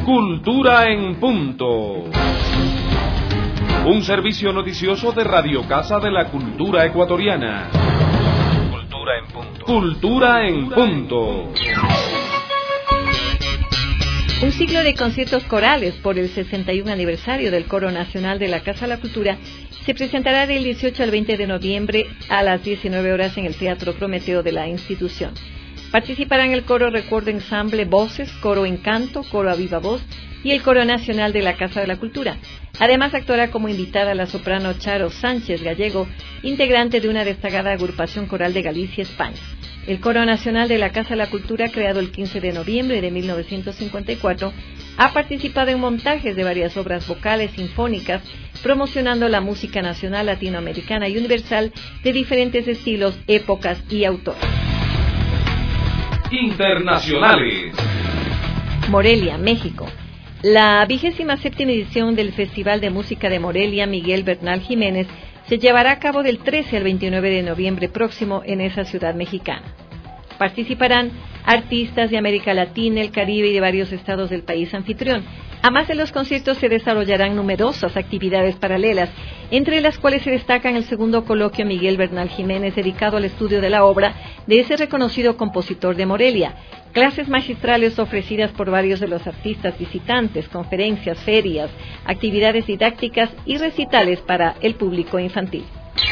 Cultura en Punto. Un servicio noticioso de Radio Casa de la Cultura Ecuatoriana. Cultura en Punto. Cultura en Punto. Un ciclo de conciertos corales por el 61 aniversario del Coro Nacional de la Casa de la Cultura se presentará del 18 al 20 de noviembre a las 19 horas en el Teatro Prometeo de la institución. Participarán el Coro Recuerdo Ensamble Voces, Coro Encanto, Coro a Viva Voz y el Coro Nacional de la Casa de la Cultura. Además actuará como invitada la soprano Charo Sánchez Gallego, integrante de una destacada agrupación coral de Galicia, España. El Coro Nacional de la Casa de la Cultura, creado el 15 de noviembre de 1954, ha participado en montajes de varias obras vocales sinfónicas, promocionando la música nacional, latinoamericana y universal de diferentes estilos, épocas y autores. Internacionales. Morelia, México. La 27ª edición del Festival de Música de Morelia Miguel Bernal Jiménez se llevará a cabo del 13 al 29 de noviembre próximo en esa ciudad mexicana. Participarán artistas de América Latina, el Caribe y de varios estados del país anfitrión. Además de los conciertos se desarrollarán numerosas actividades paralelas, entre las cuales se destacan el segundo coloquio Miguel Bernal Jiménez dedicado al estudio de la obra de ese reconocido compositor de Morelia, clases magistrales ofrecidas por varios de los artistas visitantes, conferencias, ferias, actividades didácticas y recitales para el público infantil.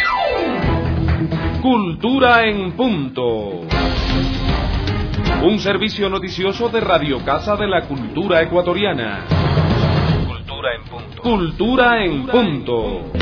Cultura en Punto. Un servicio noticioso de Radio Casa de la Cultura Ecuatoriana. Cultura en Punto. Cultura en Punto.